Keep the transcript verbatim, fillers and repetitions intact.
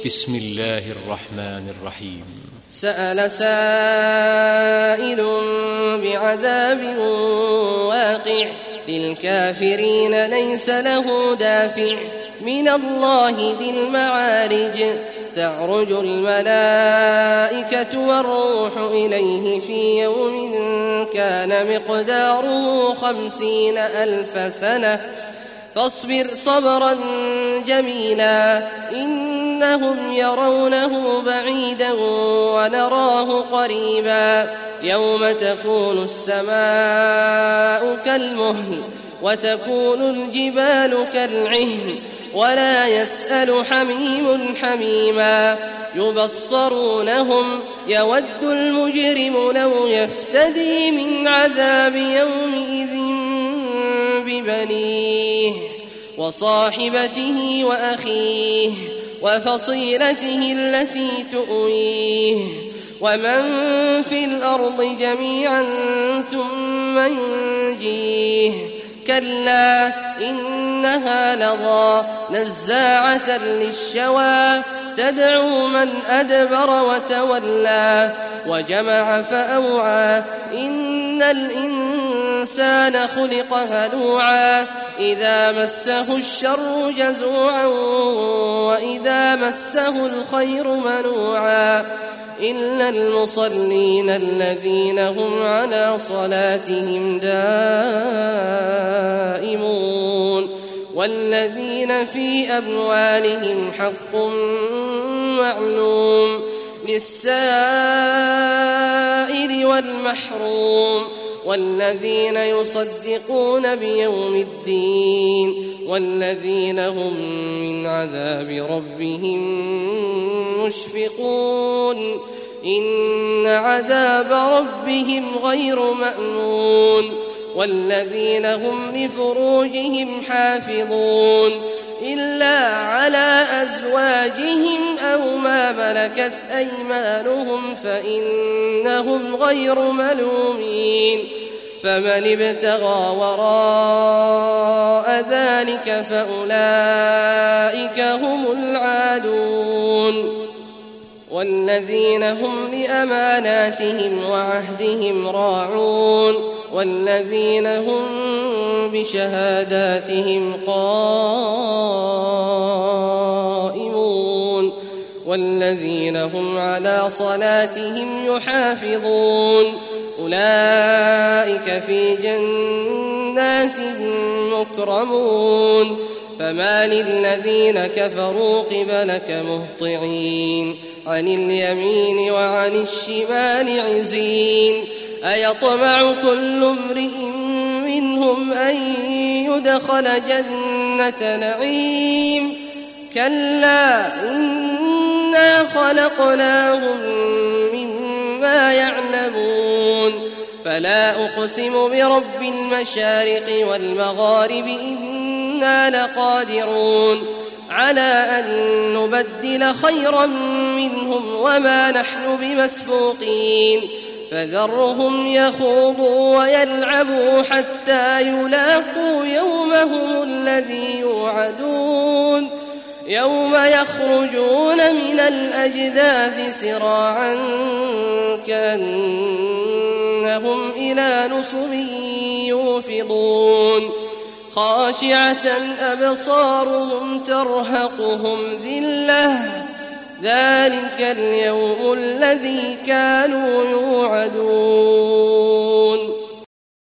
بسم الله الرحمن الرحيم. سأل سائل بعذاب واقع للكافرين ليس له دافع من الله ذي المعارج تعرج الملائكة والروح إليه في يوم كان مقداره خمسين ألف سنة فاصبر صبرا جميلا إنهم يرونه بعيدا ونراه قريبا يوم تكون السماء كالمهل وتكون الجبال كالعهن ولا يسأل حميم حميما يبصرونهم يود المجرم لو يفتدي من عذاب يومئذ ببنيه وصاحبته وأخيه وفصيلته التي تؤويه ومن في الأرض جميعا ثم ينجيه كلا إنها لظى نزاعة للشوى تدعو من أدبر وتولى وجمع فأوعى إن الإنسان خلق هلوعا إذا مسه الشر جزوعا وإذا مسه الخير منوعا إلا المصلين الذين هم على صلاتهم دائمون والذين في أموالهم حق معلوم للسائل والمحروم والذين يصدقون بيوم الدين والذين هم من عذاب ربهم مشفقون إن عذاب ربهم غير مأمون والذين هم لفروجهم حافظون إلا على أزواجهم أو ما ملكت أيمانهم فإنهم غير ملومين فمن ابتغى وراء ذلك فأولئك هم العادون والذين هم لأماناتهم وعهدهم راعون والذين هم بشهاداتهم قائمون والذين هم على صلاتهم يحافظون أولئك في جنات مكرمون فما للذين كفروا قبلك مهطعين عن اليمين وعن الشمال عزين أيطمع كل امرئ منهم أن يدخل جنة نعيم كلا إنا خلقناهم مما يعلمون فلا أقسم برب المشارق والمغارب إنا لقادرون على أن نبدل خيرا منهم وما نحن بمسبوقين فذرهم يخوضوا ويلعبوا حتى يلاقوا يومهم الذي يوعدون يوم يخرجون من الأجداث سراعا كأنهم إلى نصب يوفضون خاشعة أبصارهم ترهقهم ذلة ذلك اليوم الذي كانوا يوعدون